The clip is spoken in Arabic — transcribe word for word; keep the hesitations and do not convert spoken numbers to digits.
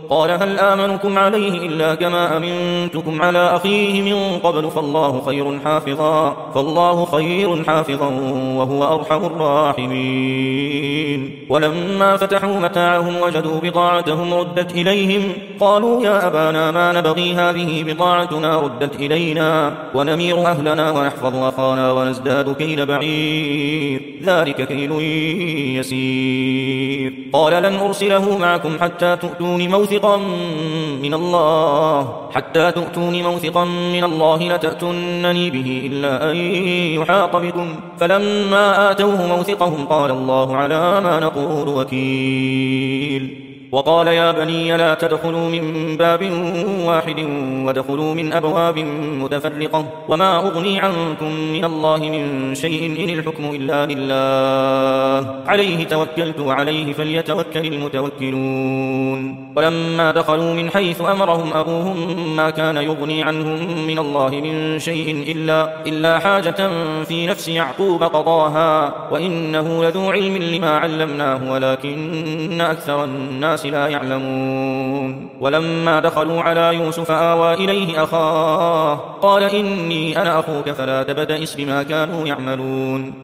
قال هل آمنكم عليه إلا كما أمنتكم على أخيه من قبل فالله خير حافظا فالله خير حافظا وهو أرحم الراحمين. ولما فتحوا متاعهم وجدوا بضاعتهم ردت إليهم قالوا يا أبانا ما نبغي هذه بضاعتنا ردت إلينا ونمير أهلنا ونحفظ أخانا ونزداد كيل بعير ذلك كيل يسير. قال لن أرسله معكم حتى تؤتون موثقا من الله حتى تؤتون موثقا من الله لتأتونني به إلا أن يحاط بكم فلما آتوه موثقهم قال الله على ما نقول وكيل. وقال يا بني لا تدخلوا من باب واحد وادخلوا من أبواب متفرقة وما أغني عنكم من الله من شيء إن الحكم إلا لله عليه توكلت وعليه فليتوكل المتوكلون. ولما دخلوا من حيث أمرهم أبوهم ما كان يغني عنهم من الله من شيء إلا, إلا حاجة في نفس يعقوب قضاها وإنه لذو علم لما علمناه ولكن أكثر الناس لا يعلمون. ولما دخلوا على يوسف آوى إليه أخاه قال إني أنا أخوك فلا تبتئس بما كانوا يعملون.